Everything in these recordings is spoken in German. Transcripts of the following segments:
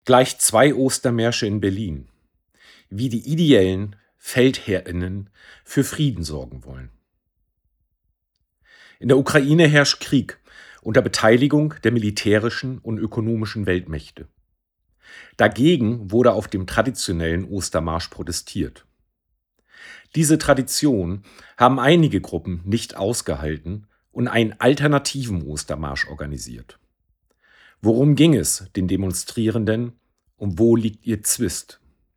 Gleich 2 Ostermärsche in Berlin, wie die ideellen FeldherrInnen für Frieden sorgen wollen. In der Ukraine herrscht Krieg unter Beteiligung der militärischen und ökonomischen Weltmächte. Dagegen wurde auf dem traditionellen Ostermarsch protestiert. Diese Tradition haben einige Gruppen nicht ausgehalten und einen alternativen Ostermarsch organisiert. Worum ging es den Demonstrierenden und wo liegt ihr Zwist?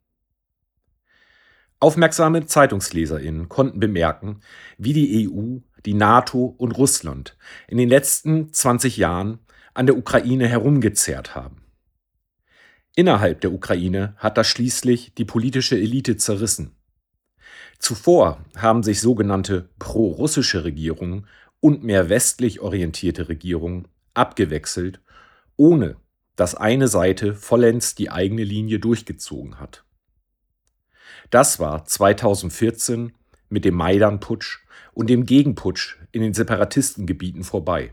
Aufmerksame ZeitungsleserInnen konnten bemerken, wie die EU, die NATO und Russland in den letzten 20 Jahren an der Ukraine herumgezerrt haben. Innerhalb der Ukraine hat das schließlich die politische Elite zerrissen. Zuvor haben sich sogenannte pro-russische Regierungen und mehr westlich orientierte Regierungen abgewechselt, ohne dass eine Seite vollends die eigene Linie durchgezogen hat. Das war 2014 mit dem Maidan-Putsch und dem Gegenputsch in den Separatistengebieten vorbei.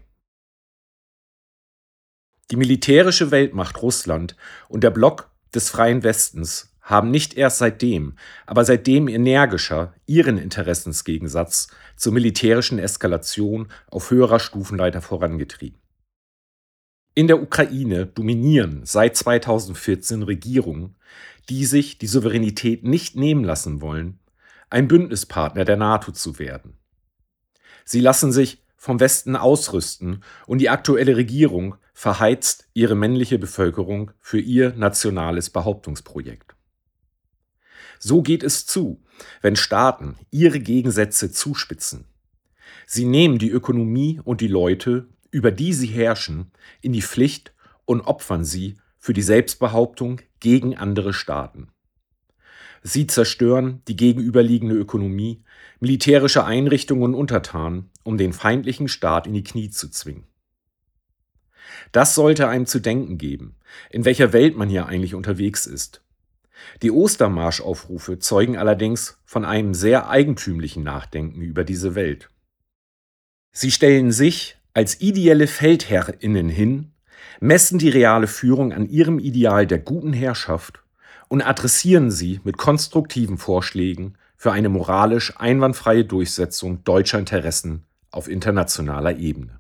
Die militärische Weltmacht Russland und der Block des Freien Westens haben nicht erst seitdem, aber seitdem energischer ihren Interessensgegensatz zur militärischen Eskalation auf höherer Stufenleiter vorangetrieben. In der Ukraine dominieren seit 2014 Regierungen, die sich die Souveränität nicht nehmen lassen wollen, ein Bündnispartner der NATO zu werden. Sie lassen sich vom Westen ausrüsten und die aktuelle Regierung verheizt ihre männliche Bevölkerung für ihr nationales Behauptungsprojekt. So geht es zu, wenn Staaten ihre Gegensätze zuspitzen. Sie nehmen die Ökonomie und die Leute, über die sie herrschen, in die Pflicht und opfern sie für die Selbstbehauptung gegen andere Staaten. Sie zerstören die gegenüberliegende Ökonomie, militärische Einrichtungen und Untertanen, um den feindlichen Staat in die Knie zu zwingen. Das sollte einem zu denken geben, in welcher Welt man hier eigentlich unterwegs ist. Die Ostermarschaufrufe zeugen allerdings von einem sehr eigentümlichen Nachdenken über diese Welt. Sie stellen sich als ideelle FeldherrInnen hin, messen die reale Führung an ihrem Ideal der guten Herrschaft und adressieren sie mit konstruktiven Vorschlägen für eine moralisch einwandfreie Durchsetzung deutscher Interessen auf internationaler Ebene.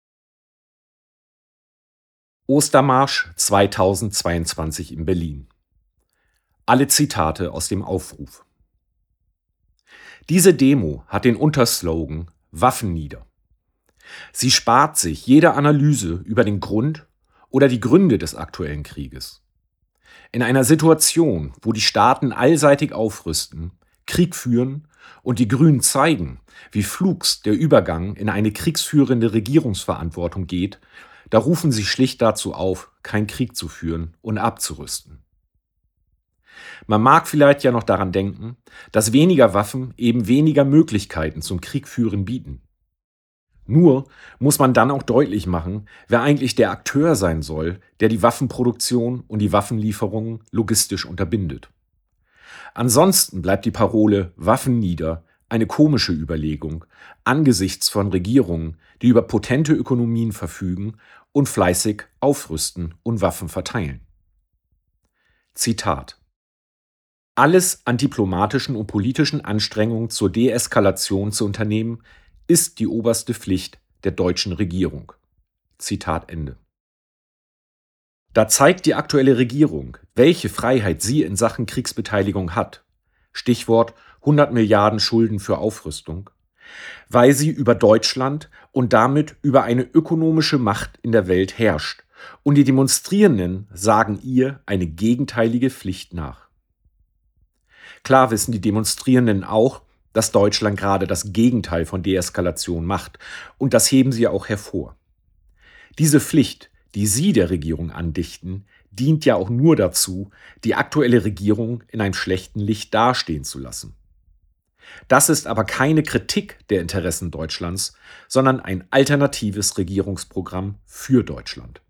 Ostermarsch 2022 in Berlin. Alle Zitate aus dem Aufruf. Diese Demo hat den Unterslogan Waffen nieder. Sie spart sich jede Analyse über den Grund oder die Gründe des aktuellen Krieges. In einer Situation, wo die Staaten allseitig aufrüsten, Krieg führen und die Grünen zeigen, wie flugs der Übergang in eine kriegsführende Regierungsverantwortung geht, da rufen sie schlicht dazu auf, keinen Krieg zu führen und abzurüsten. Man mag vielleicht ja noch daran denken, dass weniger Waffen eben weniger Möglichkeiten zum Kriegführen bieten. Nur muss man dann auch deutlich machen, wer eigentlich der Akteur sein soll, der die Waffenproduktion und die Waffenlieferungen logistisch unterbindet. Ansonsten bleibt die Parole Waffen nieder eine komische Überlegung angesichts von Regierungen, die über potente Ökonomien verfügen und fleißig aufrüsten und Waffen verteilen. Zitat: Alles an diplomatischen und politischen Anstrengungen zur Deeskalation zu unternehmen, ist die oberste Pflicht der deutschen Regierung. Zitat Ende. Da zeigt die aktuelle Regierung, welche Freiheit sie in Sachen Kriegsbeteiligung hat. Stichwort 100 Milliarden Schulden für Aufrüstung, weil sie über Deutschland und damit über eine ökonomische Macht in der Welt herrscht. Und die Demonstrierenden sagen ihr eine gegenteilige Pflicht nach. Klar wissen die Demonstrierenden auch, dass Deutschland gerade das Gegenteil von Deeskalation macht, und das heben sie auch hervor. Diese Pflicht, die sie der Regierung andichten, dient ja auch nur dazu, die aktuelle Regierung in einem schlechten Licht dastehen zu lassen. Das ist aber keine Kritik der Interessen Deutschlands, sondern ein alternatives Regierungsprogramm für Deutschland.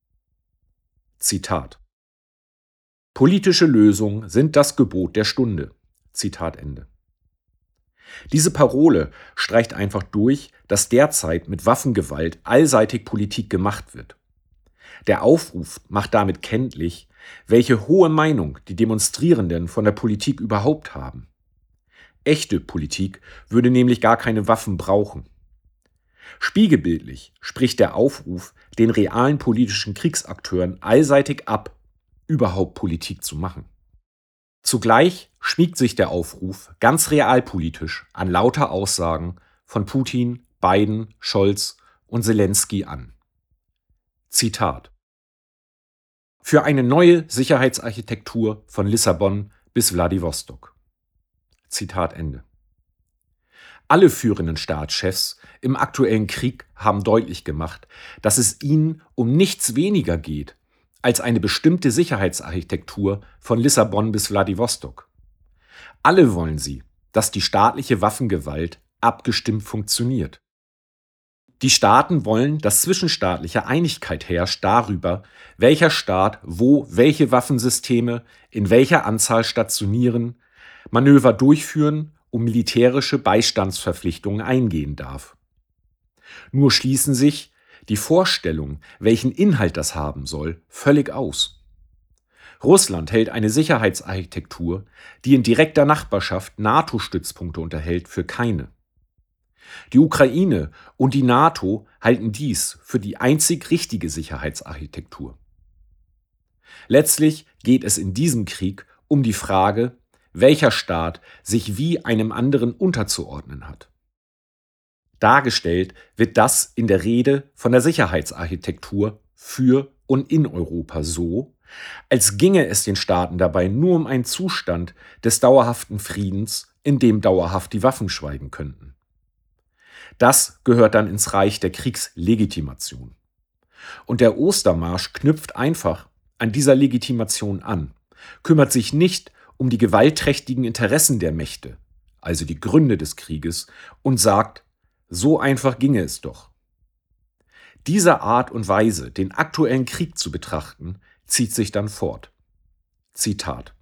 Zitat: Politische Lösungen sind das Gebot der Stunde. Zitat Ende. Diese Parole streicht einfach durch, dass derzeit mit Waffengewalt allseitig Politik gemacht wird. Der Aufruf macht damit kenntlich, welche hohe Meinung die Demonstrierenden von der Politik überhaupt haben. Echte Politik würde nämlich gar keine Waffen brauchen. Spiegelbildlich spricht der Aufruf den realen politischen Kriegsakteuren allseitig ab, überhaupt Politik zu machen. Zugleich schmiegt sich der Aufruf ganz realpolitisch an lauter Aussagen von Putin, Biden, Scholz und Zelensky an. Zitat: Für eine neue Sicherheitsarchitektur von Lissabon bis Wladiwostok. Zitat Ende. Alle führenden Staatschefs im aktuellen Krieg haben deutlich gemacht, dass es ihnen um nichts weniger geht als eine bestimmte Sicherheitsarchitektur von Lissabon bis Wladiwostok. Alle wollen sie, dass die staatliche Waffengewalt abgestimmt funktioniert. Die Staaten wollen, dass zwischenstaatliche Einigkeit herrscht darüber, welcher Staat wo welche Waffensysteme in welcher Anzahl stationieren, Manöver durchführen und militärische Beistandsverpflichtungen eingehen darf. Nur schließen sich die Vorstellungen, welchen Inhalt das haben soll, völlig aus. Russland hält eine Sicherheitsarchitektur, die in direkter Nachbarschaft NATO-Stützpunkte unterhält, für keine. Die Ukraine und die NATO halten dies für die einzig richtige Sicherheitsarchitektur. Letztlich geht es in diesem Krieg um die Frage, welcher Staat sich wie einem anderen unterzuordnen hat. Dargestellt wird das in der Rede von der Sicherheitsarchitektur für und in Europa so, als ginge es den Staaten dabei nur um einen Zustand des dauerhaften Friedens, in dem dauerhaft die Waffen schweigen könnten. Das gehört dann ins Reich der Kriegslegitimation. Und der Ostermarsch knüpft einfach an dieser Legitimation an, kümmert sich nicht um die gewaltträchtigen Interessen der Mächte, also die Gründe des Krieges, und sagt, so einfach ginge es doch. Diese Art und Weise, den aktuellen Krieg zu betrachten, zieht sich dann fort. Zitat: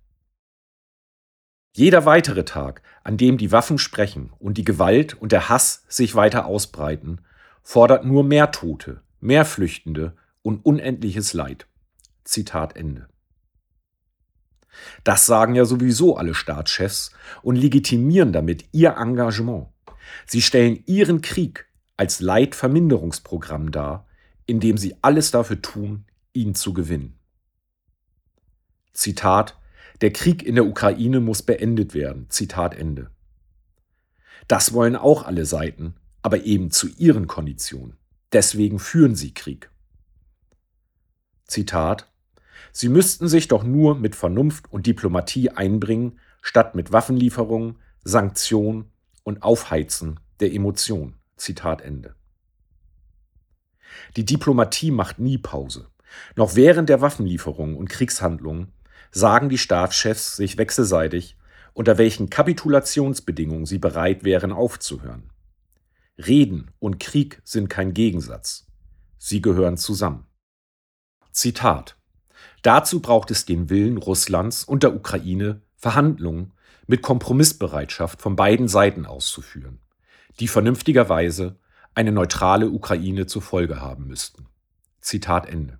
Jeder weitere Tag, an dem die Waffen sprechen und die Gewalt und der Hass sich weiter ausbreiten, fordert nur mehr Tote, mehr Flüchtende und unendliches Leid. Zitat Ende. Das sagen ja sowieso alle Staatschefs und legitimieren damit ihr Engagement. Sie stellen ihren Krieg als Leidverminderungsprogramm dar, indem sie alles dafür tun, ihn zu gewinnen. Zitat: Der Krieg in der Ukraine muss beendet werden. Zitat Ende. Das wollen auch alle Seiten, aber eben zu ihren Konditionen. Deswegen führen sie Krieg. Zitat: Sie müssten sich doch nur mit Vernunft und Diplomatie einbringen, statt mit Waffenlieferungen, Sanktionen und Aufheizen der Emotionen. Zitat Ende. Die Diplomatie macht nie Pause. Noch während der Waffenlieferungen und Kriegshandlungen sagen die Staatschefs sich wechselseitig, unter welchen Kapitulationsbedingungen sie bereit wären aufzuhören. Reden und Krieg sind kein Gegensatz. Sie gehören zusammen. Zitat: Dazu braucht es den Willen Russlands und der Ukraine, Verhandlungen mit Kompromissbereitschaft von beiden Seiten auszuführen, die vernünftigerweise eine neutrale Ukraine zur Folge haben müssten. Zitat Ende.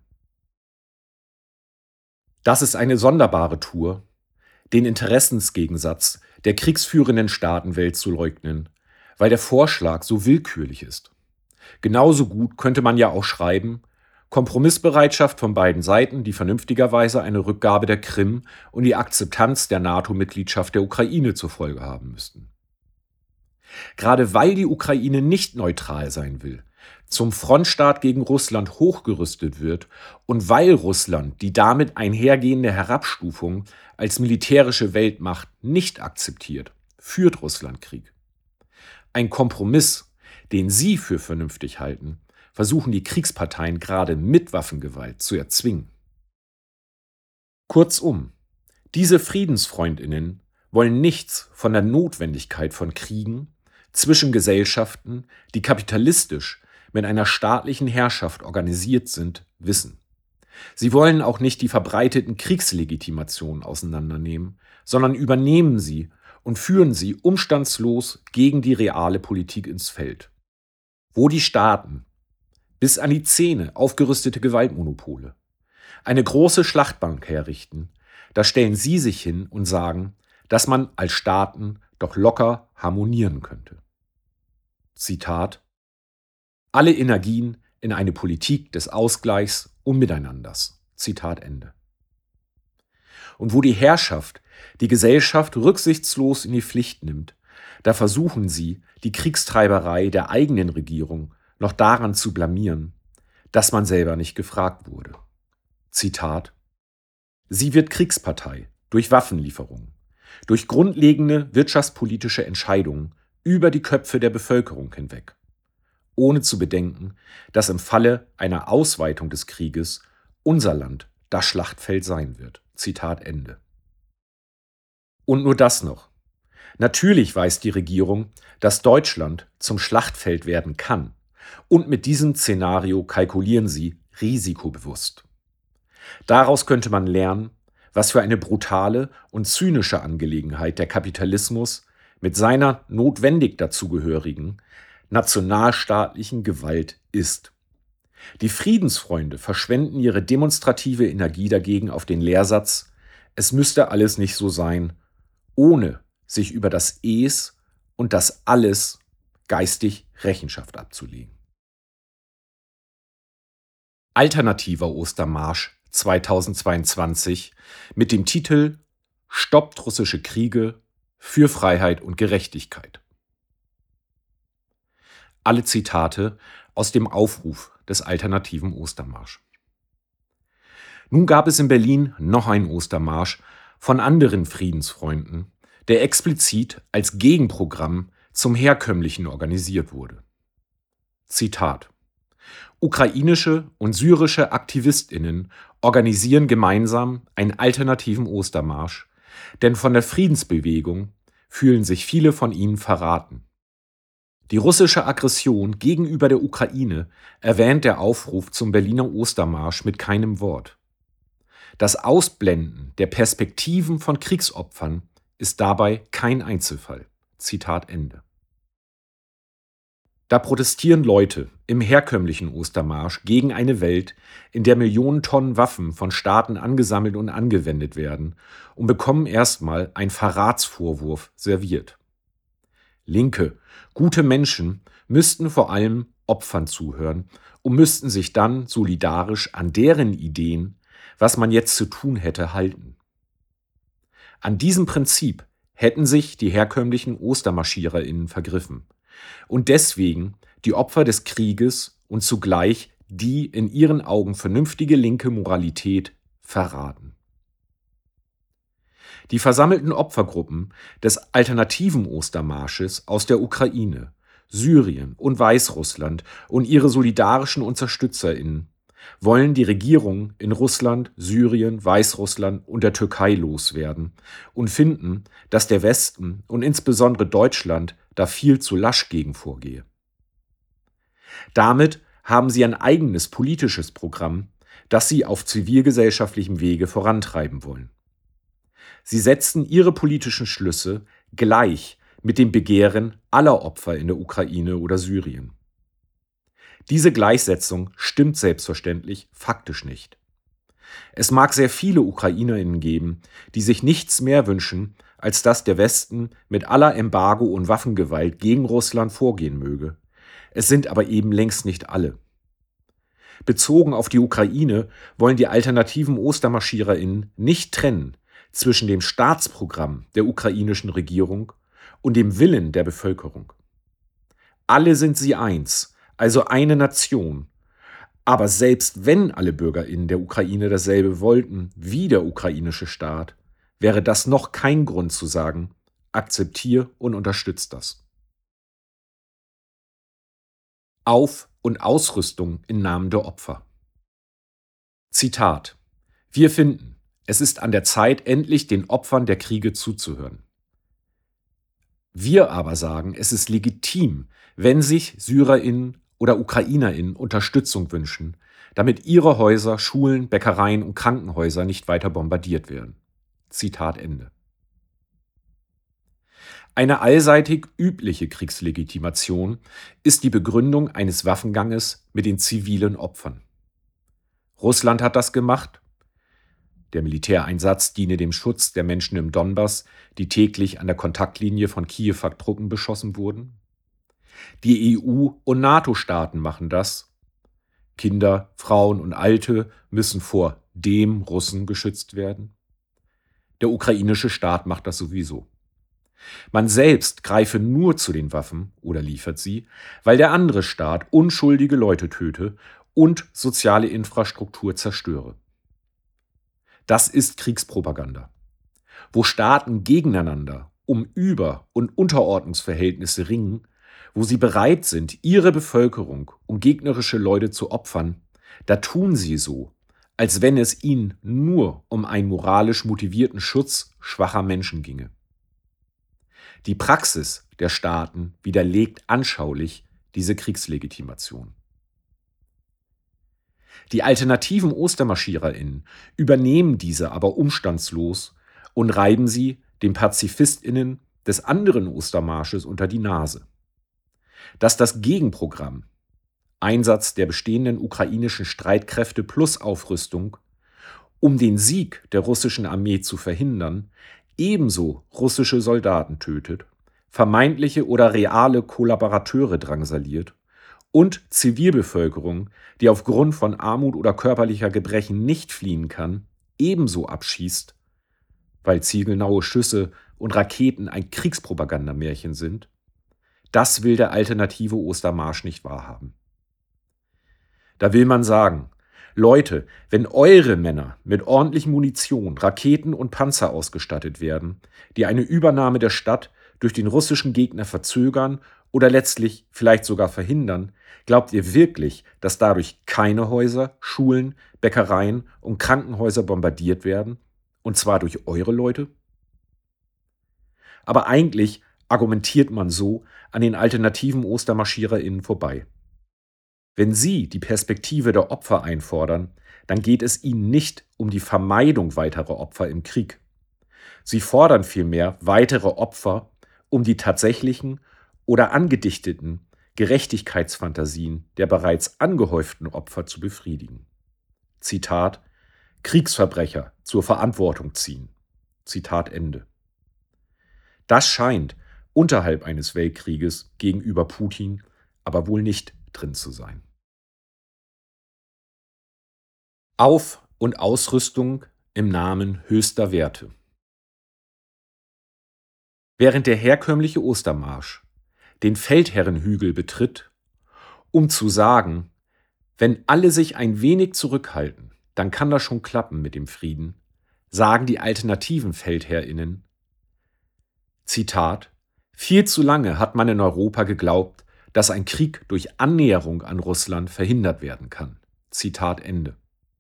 Das ist eine sonderbare Tour, den Interessensgegensatz der kriegsführenden Staatenwelt zu leugnen, weil der Vorschlag so willkürlich ist. Genauso gut könnte man ja auch schreiben, Kompromissbereitschaft von beiden Seiten, die vernünftigerweise eine Rückgabe der Krim und die Akzeptanz der NATO-Mitgliedschaft der Ukraine zur Folge haben müssten. Gerade weil die Ukraine nicht neutral sein will, zum Frontstaat gegen Russland hochgerüstet wird und weil Russland die damit einhergehende Herabstufung als militärische Weltmacht nicht akzeptiert, führt Russland Krieg. Ein Kompromiss, den sie für vernünftig halten, versuchen die Kriegsparteien gerade mit Waffengewalt zu erzwingen. Kurzum, diese Friedensfreundinnen wollen nichts von der Notwendigkeit von Kriegen zwischen Gesellschaften, die kapitalistisch mit einer staatlichen Herrschaft organisiert sind, wissen. Sie wollen auch nicht die verbreiteten Kriegslegitimationen auseinandernehmen, sondern übernehmen sie und führen sie umstandslos gegen die reale Politik ins Feld. Wo die Staaten bis an die Zähne aufgerüstete Gewaltmonopole, eine große Schlachtbank herrichten, da stellen Sie sich hin und sagen, dass man als Staaten doch locker harmonieren könnte. Zitat: Alle Energien in eine Politik des Ausgleichs und Miteinanders. Zitat Ende. Und wo die Herrschaft die Gesellschaft rücksichtslos in die Pflicht nimmt, da versuchen sie, die Kriegstreiberei der eigenen Regierung noch daran zu blamieren, dass man selber nicht gefragt wurde. Zitat: Sie wird Kriegspartei durch Waffenlieferungen, durch grundlegende wirtschaftspolitische Entscheidungen über die Köpfe der Bevölkerung hinweg, ohne zu bedenken, dass im Falle einer Ausweitung des Krieges unser Land das Schlachtfeld sein wird. Zitat Ende. Und nur das noch. Natürlich weiß die Regierung, dass Deutschland zum Schlachtfeld werden kann. Und mit diesem Szenario kalkulieren sie risikobewusst. Daraus könnte man lernen, was für eine brutale und zynische Angelegenheit der Kapitalismus mit seiner notwendig dazugehörigen nationalstaatlichen Gewalt ist. Die Friedensfreunde verschwenden ihre demonstrative Energie dagegen auf den Lehrsatz, es müsste alles nicht so sein, ohne sich über das Es und das Alles geistig Rechenschaft abzulegen. Alternativer Ostermarsch 2022 mit dem Titel Stoppt russische Kriege für Freiheit und Gerechtigkeit. Alle Zitate aus dem Aufruf des alternativen Ostermarsch. Nun gab es in Berlin noch einen Ostermarsch von anderen Friedensfreunden, der explizit als Gegenprogramm zum herkömmlichen organisiert wurde. Zitat: Ukrainische und syrische AktivistInnen organisieren gemeinsam einen alternativen Ostermarsch, denn von der Friedensbewegung fühlen sich viele von ihnen verraten. Die russische Aggression gegenüber der Ukraine erwähnt der Aufruf zum Berliner Ostermarsch mit keinem Wort. Das Ausblenden der Perspektiven von Kriegsopfern ist dabei kein Einzelfall. Zitat Ende. Da protestieren Leute im herkömmlichen Ostermarsch gegen eine Welt, in der Millionen Tonnen Waffen von Staaten angesammelt und angewendet werden, und bekommen erstmal einen Verratsvorwurf serviert. Linke, gute Menschen müssten vor allem Opfern zuhören und müssten sich dann solidarisch an deren Ideen, was man jetzt zu tun hätte, halten. An diesem Prinzip hätten sich die herkömmlichen OstermarschiererInnen vergriffen und deswegen die Opfer des Krieges und zugleich die in ihren Augen vernünftige linke Moralität verraten. Die versammelten Opfergruppen des alternativen Ostermarsches aus der Ukraine, Syrien und Weißrussland und ihre solidarischen UnterstützerInnen wollen die Regierung in Russland, Syrien, Weißrussland und der Türkei loswerden und finden, dass der Westen und insbesondere Deutschland da viel zu lasch gegen vorgehe. Damit haben sie ein eigenes politisches Programm, das sie auf zivilgesellschaftlichem Wege vorantreiben wollen. Sie setzen ihre politischen Schlüsse gleich mit dem Begehren aller Opfer in der Ukraine oder Syrien. Diese Gleichsetzung stimmt selbstverständlich faktisch nicht. Es mag sehr viele UkrainerInnen geben, die sich nichts mehr wünschen, als dass der Westen mit aller Embargo und Waffengewalt gegen Russland vorgehen möge. Es sind aber eben längst nicht alle. Bezogen auf die Ukraine wollen die alternativen OstermarschiererInnen nicht trennen zwischen dem Staatsprogramm der ukrainischen Regierung und dem Willen der Bevölkerung. Alle sind sie eins, also eine Nation. Aber selbst wenn alle BürgerInnen der Ukraine dasselbe wollten wie der ukrainische Staat, wäre das noch kein Grund zu sagen, akzeptiere und unterstütze das. Auf- und Ausrüstung im Namen der Opfer. Zitat: Wir finden, es ist an der Zeit, endlich den Opfern der Kriege zuzuhören. Wir aber sagen, es ist legitim, wenn sich SyrerInnen oder UkrainerInnen Unterstützung wünschen, damit ihre Häuser, Schulen, Bäckereien und Krankenhäuser nicht weiter bombardiert werden. Zitat Ende. Eine allseitig übliche Kriegslegitimation ist die Begründung eines Waffenganges mit den zivilen Opfern. Russland hat das gemacht, Der Militäreinsatz diene dem Schutz der Menschen im Donbass, die täglich an der Kontaktlinie von Kiew-Truppen beschossen wurden. Die EU- und NATO-Staaten machen das. Kinder, Frauen und Alte müssen vor dem Russen geschützt werden. Der ukrainische Staat macht das sowieso. Man selbst greife nur zu den Waffen oder liefert sie, weil der andere Staat unschuldige Leute töte und soziale Infrastruktur zerstöre. Das ist Kriegspropaganda. Wo Staaten gegeneinander um Über- und Unterordnungsverhältnisse ringen, wo sie bereit sind, ihre Bevölkerung um gegnerische Leute zu opfern, da tun sie so, als wenn es ihnen nur um einen moralisch motivierten Schutz schwacher Menschen ginge. Die Praxis der Staaten widerlegt anschaulich diese Kriegslegitimation. Die alternativen OstermarschiererInnen übernehmen diese aber umstandslos und reiben sie den PazifistInnen des anderen Ostermarsches unter die Nase. Dass das Gegenprogramm, Einsatz der bestehenden ukrainischen Streitkräfte plus Aufrüstung, um den Sieg der russischen Armee zu verhindern, ebenso russische Soldaten tötet, vermeintliche oder reale Kollaborateure drangsaliert und Zivilbevölkerung, die aufgrund von Armut oder körperlicher Gebrechen nicht fliehen kann, ebenso abschießt, weil zielgenaue Schüsse und Raketen ein Kriegspropagandamärchen sind, das will der alternative Ostermarsch nicht wahrhaben. Da will man sagen, Leute, wenn eure Männer mit ordentlich Munition, Raketen und Panzer ausgestattet werden, die eine Übernahme der Stadt durch den russischen Gegner verzögern oder letztlich vielleicht sogar verhindern, glaubt ihr wirklich, dass dadurch keine Häuser, Schulen, Bäckereien und Krankenhäuser bombardiert werden? Und zwar durch eure Leute? Aber eigentlich argumentiert man so an den alternativen OstermarschiererInnen vorbei. Wenn sie die Perspektive der Opfer einfordern, dann geht es ihnen nicht um die Vermeidung weiterer Opfer im Krieg. Sie fordern vielmehr weitere Opfer, um die tatsächlichen oder angedichteten Gerechtigkeitsfantasien der bereits angehäuften Opfer zu befriedigen. Zitat: Kriegsverbrecher zur Verantwortung ziehen. Zitat Ende. Das scheint unterhalb eines Weltkrieges gegenüber Putin aber wohl nicht drin zu sein. Auf- und Ausrüstung im Namen höchster Werte. Während der herkömmliche Ostermarsch den Feldherrenhügel betritt, um zu sagen, wenn alle sich ein wenig zurückhalten, dann kann das schon klappen mit dem Frieden, sagen die alternativen FeldherrInnen, Zitat: Viel zu lange hat man in Europa geglaubt, dass ein Krieg durch Annäherung an Russland verhindert werden kann. Zitat Ende.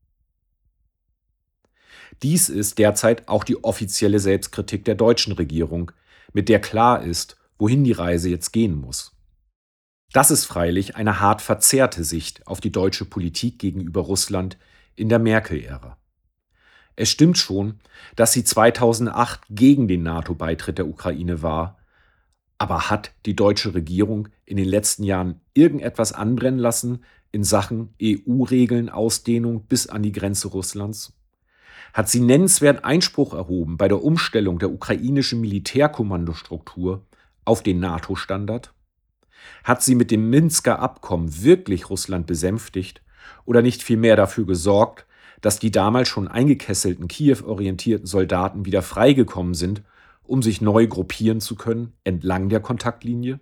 Dies ist derzeit auch die offizielle Selbstkritik der deutschen Regierung, mit der klar ist, wohin die Reise jetzt gehen muss. Das ist freilich eine hart verzerrte Sicht auf die deutsche Politik gegenüber Russland in der Merkel-Ära. Es stimmt schon, dass sie 2008 gegen den NATO-Beitritt der Ukraine war, aber hat die deutsche Regierung in den letzten Jahren irgendetwas anbrennen lassen in Sachen EU-Regeln-Ausdehnung bis an die Grenze Russlands? Hat sie nennenswert Einspruch erhoben bei der Umstellung der ukrainischen Militärkommandostruktur auf den NATO-Standard? Hat sie mit dem Minsker Abkommen wirklich Russland besänftigt oder nicht vielmehr dafür gesorgt, dass die damals schon eingekesselten Kiew-orientierten Soldaten wieder freigekommen sind, um sich neu gruppieren zu können entlang der Kontaktlinie?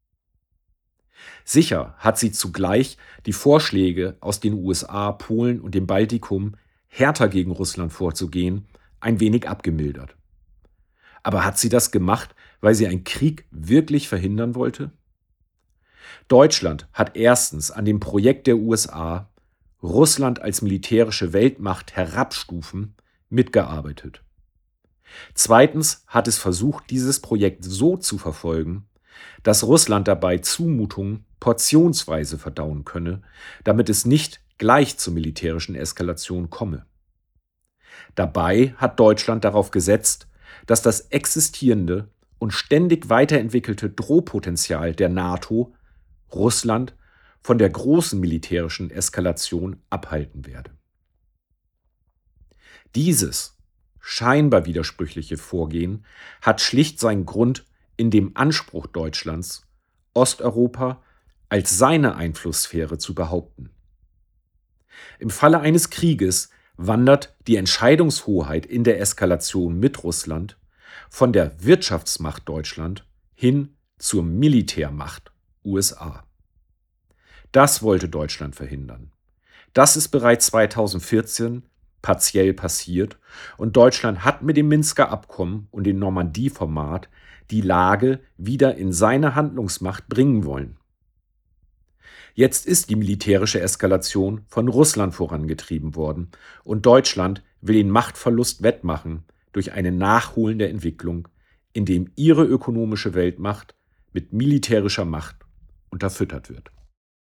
Sicher hat sie zugleich die Vorschläge aus den USA, Polen und dem Baltikum, härter gegen Russland vorzugehen, ein wenig abgemildert. Aber hat sie das gemacht, weil sie einen Krieg wirklich verhindern wollte? Deutschland hat erstens an dem Projekt der USA, Russland als militärische Weltmacht herabstufen, mitgearbeitet. Zweitens hat es versucht, dieses Projekt so zu verfolgen, dass Russland dabei Zumutungen portionsweise verdauen könne, damit es nicht gleich zur militärischen Eskalation komme. Dabei hat Deutschland darauf gesetzt, dass das existierende und ständig weiterentwickelte Drohpotenzial der NATO Russland von der großen militärischen Eskalation abhalten werde. Dieses scheinbar widersprüchliche Vorgehen hat schlicht seinen Grund in dem Anspruch Deutschlands, Osteuropa als seine Einflusssphäre zu behaupten. Im Falle eines Krieges wandert die Entscheidungshoheit in der Eskalation mit Russland von der Wirtschaftsmacht Deutschland hin zur Militärmacht USA. Das wollte Deutschland verhindern. Das ist bereits 2014 partiell passiert und Deutschland hat mit dem Minsker Abkommen und dem Normandie-Format die Lage wieder in seine Handlungsmacht bringen wollen. Jetzt ist die militärische Eskalation von Russland vorangetrieben worden und Deutschland will den Machtverlust wettmachen durch eine nachholende Entwicklung, indem ihre ökonomische Weltmacht mit militärischer Macht unterfüttert wird.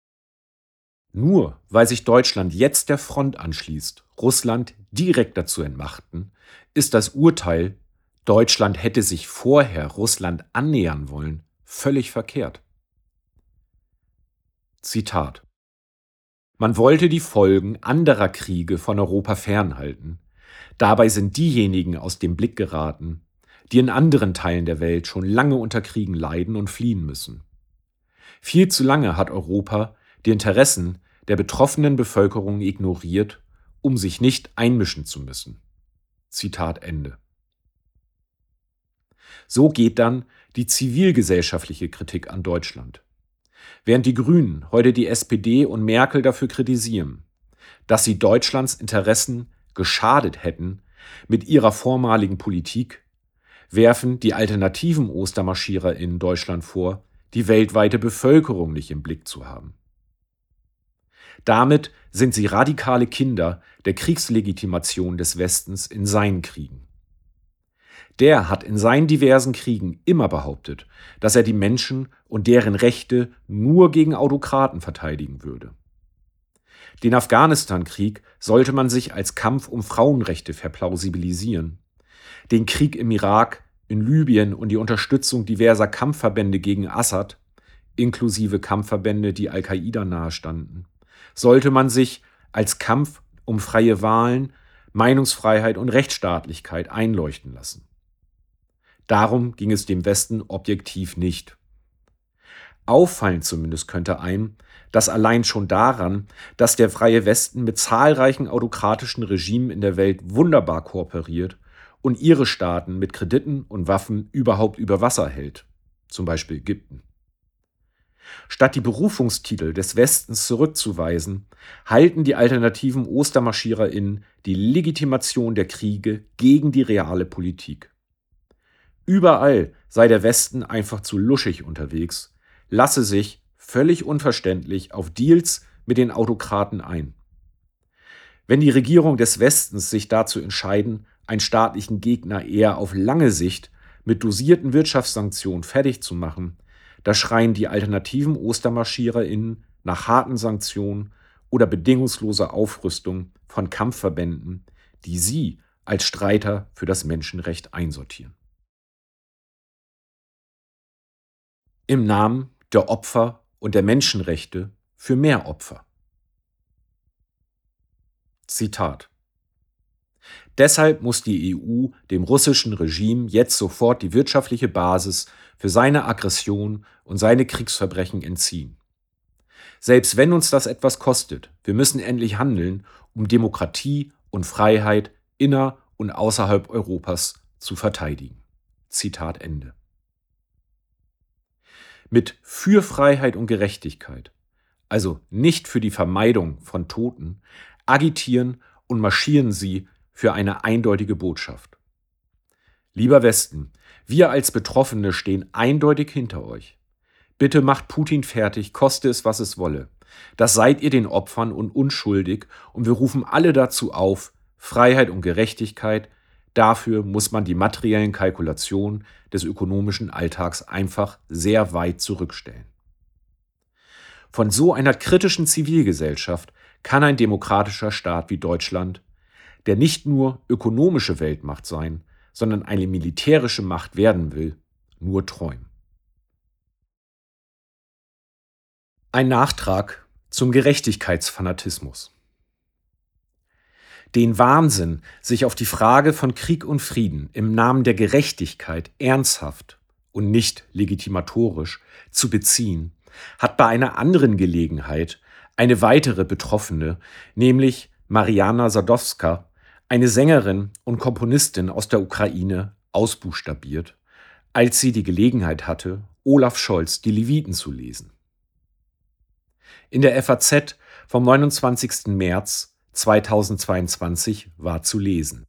Nur weil sich Deutschland jetzt der Front anschließt, Russland direkt dazu entmachten, ist das Urteil, Deutschland hätte sich vorher Russland annähern wollen, völlig verkehrt. Zitat: Man wollte die Folgen anderer Kriege von Europa fernhalten. Dabei sind diejenigen aus dem Blick geraten, die in anderen Teilen der Welt schon lange unter Kriegen leiden und fliehen müssen. Viel zu lange hat Europa die Interessen der betroffenen Bevölkerung ignoriert, um sich nicht einmischen zu müssen. Zitat Ende. So geht dann die zivilgesellschaftliche Kritik an Deutschland. Während die Grünen heute die SPD und Merkel dafür kritisieren, dass sie Deutschlands Interessen geschadet hätten mit ihrer vormaligen Politik, werfen die alternativen Ostermarschierer in Deutschland vor, die weltweite Bevölkerung nicht im Blick zu haben. Damit sind sie radikale Kinder der Kriegslegitimation des Westens in seinen Kriegen. Der hat in seinen diversen Kriegen immer behauptet, dass er die Menschen und deren Rechte nur gegen Autokraten verteidigen würde. Den Afghanistan-Krieg sollte man sich als Kampf um Frauenrechte verplausibilisieren. Den Krieg im Irak, in Libyen und die Unterstützung diverser Kampfverbände gegen Assad, inklusive Kampfverbände, die Al-Qaida nahestanden, sollte man sich als Kampf um freie Wahlen, Meinungsfreiheit und Rechtsstaatlichkeit einleuchten lassen. Darum ging es dem Westen objektiv nicht. Auffallen zumindest könnte einem, dass allein schon daran, dass der freie Westen mit zahlreichen autokratischen Regimen in der Welt wunderbar kooperiert und ihre Staaten mit Krediten und Waffen überhaupt über Wasser hält, zum Beispiel Ägypten. Statt die Berufungstitel des Westens zurückzuweisen, halten die alternativen OstermarschiererInnen die Legitimation der Kriege gegen die reale Politik. Überall sei der Westen einfach zu luschig unterwegs, lasse sich, völlig unverständlich, auf Deals mit den Autokraten ein. Wenn die Regierung des Westens sich dazu entscheiden, einen staatlichen Gegner eher auf lange Sicht mit dosierten Wirtschaftssanktionen fertig zu machen, da schreien die alternativen OstermarschiererInnen nach harten Sanktionen oder bedingungsloser Aufrüstung von Kampfverbänden, die sie als Streiter für das Menschenrecht einsortieren. Im Namen der Opfer und der Menschenrechte für mehr Opfer. Zitat: Deshalb muss die EU dem russischen Regime jetzt sofort die wirtschaftliche Basis für seine Aggression und seine Kriegsverbrechen entziehen. Selbst wenn uns das etwas kostet, wir müssen endlich handeln, um Demokratie und Freiheit inner- und außerhalb Europas zu verteidigen. Zitat Ende. Mit für Freiheit und Gerechtigkeit, also nicht für die Vermeidung von Toten, agitieren und marschieren sie für eine eindeutige Botschaft. Lieber Westen, wir als Betroffene stehen eindeutig hinter euch. Bitte macht Putin fertig, koste es, was es wolle. Das seid ihr den Opfern und unschuldig und wir rufen alle dazu auf, Freiheit und Gerechtigkeit. Dafür muss man die materiellen Kalkulationen des ökonomischen Alltags einfach sehr weit zurückstellen. Von so einer kritischen Zivilgesellschaft kann ein demokratischer Staat wie Deutschland, der nicht nur ökonomische Weltmacht sein, sondern eine militärische Macht werden will, nur träumen. Ein Nachtrag zum Gerechtigkeitsfanatismus. Den Wahnsinn, sich auf die Frage von Krieg und Frieden im Namen der Gerechtigkeit ernsthaft und nicht legitimatorisch zu beziehen, hat bei einer anderen Gelegenheit eine weitere Betroffene, nämlich Mariana Sadowska, eine Sängerin und Komponistin aus der Ukraine, ausbuchstabiert, als sie die Gelegenheit hatte, Olaf Scholz die Leviten zu lesen. In der FAZ vom 29. März 2022 war zu lesen: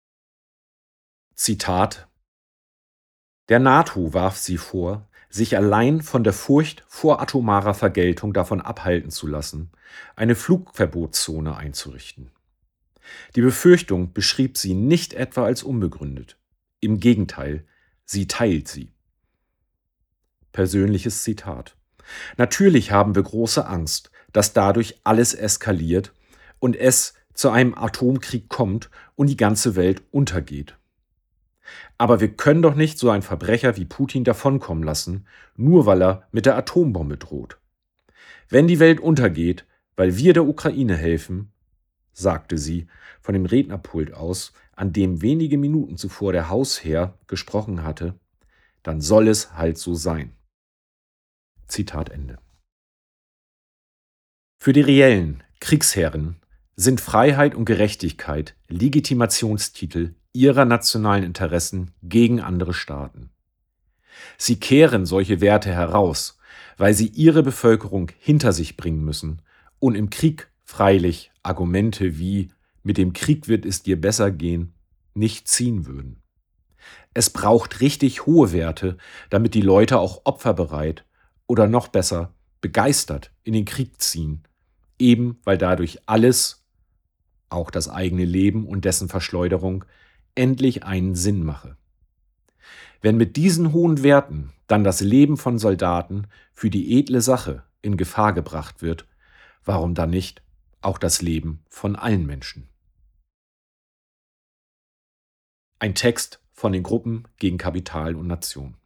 Zitat: Der NATO warf sie vor, sich allein von der Furcht vor atomarer Vergeltung davon abhalten zu lassen, eine Flugverbotszone einzurichten. Die Befürchtung beschrieb sie nicht etwa als unbegründet. Im Gegenteil, sie teilt sie. Persönliches Zitat: Natürlich haben wir große Angst, dass dadurch alles eskaliert und es zu einem Atomkrieg kommt und die ganze Welt untergeht. Aber wir können doch nicht so einen Verbrecher wie Putin davonkommen lassen, nur weil er mit der Atombombe droht. Wenn die Welt untergeht, weil wir der Ukraine helfen, sagte sie von dem Rednerpult aus, an dem wenige Minuten zuvor der Hausherr gesprochen hatte, dann soll es halt so sein. Zitat Ende. Für die reellen Kriegsherren sind Freiheit und Gerechtigkeit Legitimationstitel ihrer nationalen Interessen gegen andere Staaten. Sie kehren solche Werte heraus, weil sie ihre Bevölkerung hinter sich bringen müssen und im Krieg freilich Argumente wie „mit dem Krieg wird es dir besser gehen" nicht ziehen würden. Es braucht richtig hohe Werte, damit die Leute auch opferbereit oder noch besser begeistert in den Krieg ziehen, eben weil dadurch alles, auch das eigene Leben und dessen Verschleuderung, endlich einen Sinn mache. Wenn mit diesen hohen Werten dann das Leben von Soldaten für die edle Sache in Gefahr gebracht wird, warum dann nicht auch das Leben von allen Menschen? Ein Text von den Gruppen gegen Kapital und Nation.